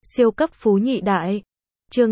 Siêu cấp phú nhị đại. Chương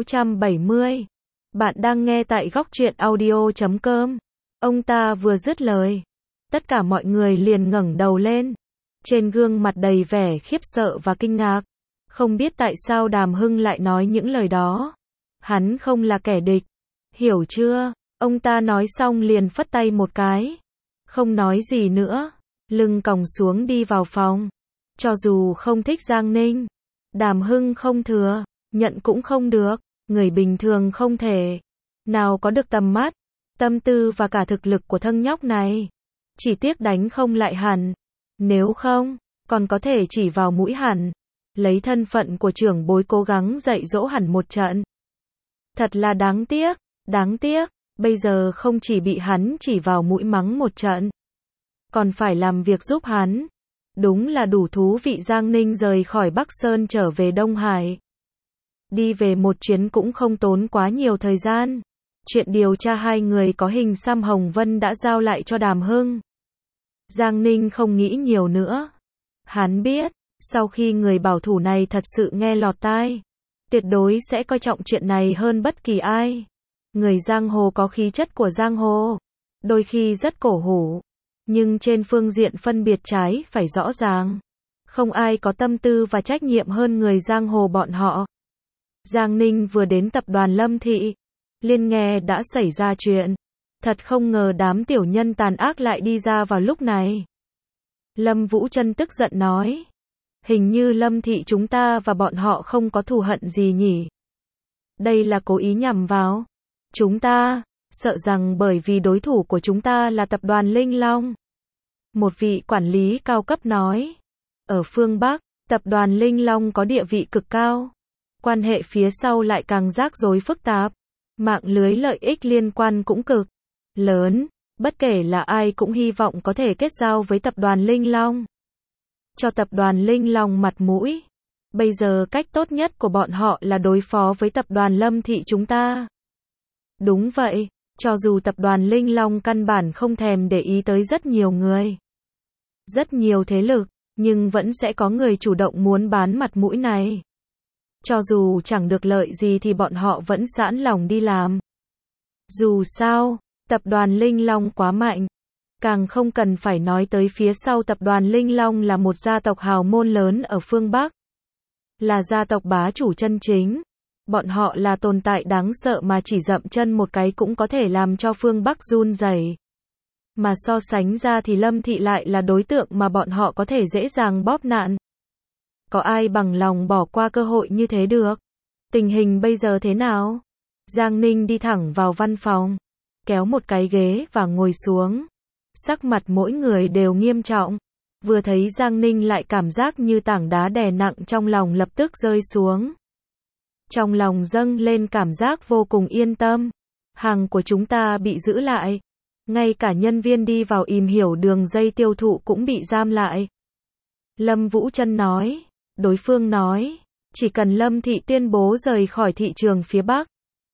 670. Bạn đang nghe tại góc truyện audio.com. Ông ta vừa dứt lời, tất cả mọi người liền ngẩng đầu lên. Trên gương mặt đầy vẻ khiếp sợ và kinh ngạc. Không biết tại sao Đàm Hưng lại nói những lời đó. Hắn không là kẻ địch. Hiểu chưa? Ông ta nói xong liền phất tay một cái. Không nói gì nữa. Lưng còng xuống đi vào phòng. Cho dù không thích Giang Ninh, Đàm Hưng không thừa nhận cũng không được. Người bình thường không thể nào có được tầm mắt, tâm tư và cả thực lực của thằng nhóc này. Chỉ tiếc đánh không lại hẳn. Nếu không, còn có thể chỉ vào mũi hẳn. Lấy thân phận của trưởng bối cố gắng dạy dỗ hẳn một trận. Thật là đáng tiếc, đáng tiếc. Bây giờ không chỉ bị hắn chỉ vào mũi mắng một trận, còn phải làm việc giúp hắn. Đúng là đủ thú vị. Giang Ninh rời khỏi Bắc Sơn trở về Đông Hải. Đi về một chuyến cũng không tốn quá nhiều thời gian. Chuyện điều tra hai người có hình xăm Hồng Vân đã giao lại cho Đàm Hưng. Giang Ninh không nghĩ nhiều nữa. Hắn biết, sau khi người bảo thủ này thật sự nghe lọt tai, tuyệt đối sẽ coi trọng chuyện này hơn bất kỳ ai. Người giang hồ có khí chất của giang hồ, đôi khi rất cổ hủ, nhưng trên phương diện phân biệt trái phải rõ ràng. Không ai có tâm tư và trách nhiệm hơn người giang hồ bọn họ. Giang Ninh vừa đến tập đoàn Lâm Thị, liền nghe đã xảy ra chuyện. Thật không ngờ đám tiểu nhân tàn ác lại đi ra vào lúc này. Lâm Vũ Trân tức giận nói. Hình như Lâm Thị chúng ta và bọn họ không có thù hận gì nhỉ? Đây là cố ý nhằm vào chúng ta, sợ rằng bởi vì đối thủ của chúng ta là tập đoàn Linh Long. Một vị quản lý cao cấp nói. Ở phương Bắc, tập đoàn Linh Long có địa vị cực cao. Quan hệ phía sau lại càng rắc rối phức tạp. Mạng lưới lợi ích liên quan cũng cực lớn. Bất kể là ai cũng hy vọng có thể kết giao với tập đoàn Linh Long. Cho tập đoàn Linh Long mặt mũi. Bây giờ cách tốt nhất của bọn họ là đối phó với tập đoàn Lâm Thị chúng ta. Đúng vậy, cho dù tập đoàn Linh Long căn bản không thèm để ý tới rất nhiều người, rất nhiều thế lực, nhưng vẫn sẽ có người chủ động muốn bán mặt mũi này. Cho dù chẳng được lợi gì thì bọn họ vẫn sẵn lòng đi làm. Dù sao, tập đoàn Linh Long quá mạnh. Càng không cần phải nói tới phía sau tập đoàn Linh Long là một gia tộc hào môn lớn ở phương Bắc. Là gia tộc bá chủ chân chính. Bọn họ là tồn tại đáng sợ mà chỉ dậm chân một cái cũng có thể làm cho phương Bắc run rẩy. Mà so sánh ra thì Lâm Thị lại là đối tượng mà bọn họ có thể dễ dàng bóp nạn. Có ai bằng lòng bỏ qua cơ hội như thế được? Tình hình bây giờ thế nào? Giang Ninh đi thẳng vào văn phòng, kéo một cái ghế và ngồi xuống. Sắc mặt mỗi người đều nghiêm trọng. Vừa thấy Giang Ninh lại cảm giác như tảng đá đè nặng trong lòng lập tức rơi xuống. Trong lòng dâng lên cảm giác vô cùng yên tâm. Hàng của chúng ta bị giữ lại. Ngay cả nhân viên đi vào tìm hiểu đường dây tiêu thụ cũng bị giam lại. Lâm Vũ Trân nói. Đối phương nói, chỉ cần Lâm Thị tuyên bố rời khỏi thị trường phía Bắc,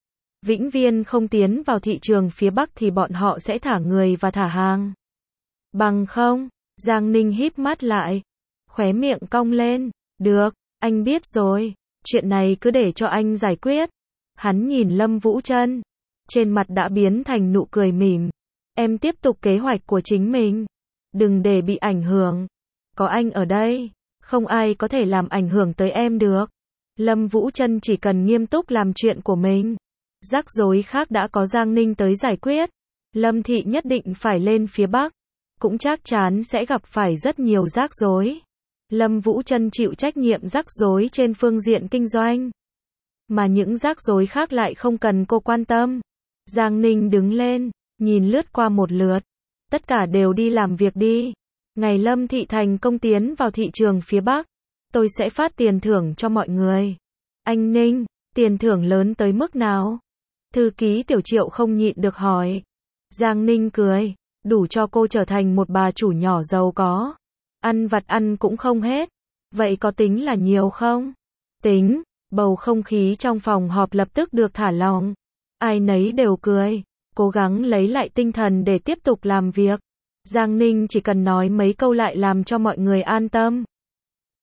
vĩnh viễn không tiến vào thị trường phía Bắc thì bọn họ sẽ thả người và thả hàng. Bằng không, Giang Ninh híp mắt lại, khóe miệng cong lên. Được, anh biết rồi, chuyện này cứ để cho anh giải quyết. Hắn nhìn Lâm Vũ Trân, trên mặt đã biến thành nụ cười mỉm. Em tiếp tục kế hoạch của chính mình, đừng để bị ảnh hưởng. Có anh ở đây, không ai có thể làm ảnh hưởng tới em được. Lâm Vũ Trân chỉ cần nghiêm túc làm chuyện của mình. Rắc rối khác đã có Giang Ninh tới giải quyết. Lâm Thị nhất định phải lên phía Bắc, cũng chắc chắn sẽ gặp phải rất nhiều rắc rối. Lâm Vũ Trân chịu trách nhiệm rắc rối trên phương diện kinh doanh, mà những rắc rối khác lại không cần cô quan tâm. Giang Ninh đứng lên, nhìn lướt qua một lượt. Tất cả đều đi làm việc đi. Ngày Lâm Thị thành công tiến vào thị trường phía Bắc, tôi sẽ phát tiền thưởng cho mọi người. Anh Ninh, tiền thưởng lớn tới mức nào? Thư ký Tiểu Triệu không nhịn được hỏi. Giang Ninh cười, đủ cho cô trở thành một bà chủ nhỏ giàu có. Ăn vặt ăn cũng không hết. Vậy có tính là nhiều không? Tính. Bầu không khí trong phòng họp lập tức được thả lỏng. Ai nấy đều cười, cố gắng lấy lại tinh thần để tiếp tục làm việc. Giang Ninh chỉ cần nói mấy câu lại làm cho mọi người an tâm.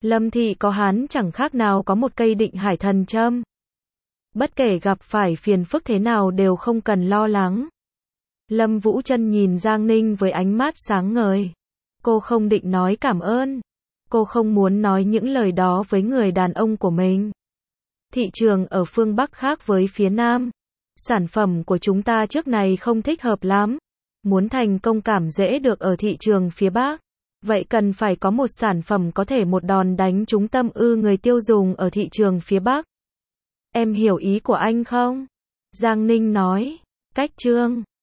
Lâm thị có hán chẳng khác nào có một cây định hải thần châm. Bất kể gặp phải phiền phức thế nào đều không cần lo lắng. Lâm Vũ Trân nhìn Giang Ninh với ánh mắt sáng ngời. Cô không định nói cảm ơn. Cô không muốn nói những lời đó với người đàn ông của mình. Thị trường ở phương Bắc khác với phía Nam. Sản phẩm của chúng ta trước này không thích hợp lắm. Muốn thành công cảm dễ được ở thị trường phía Bắc. Vậy cần phải có một sản phẩm có thể một đòn đánh trúng tâm người tiêu dùng ở thị trường phía Bắc. Em hiểu ý của anh không? Giang Ninh nói. Cách chương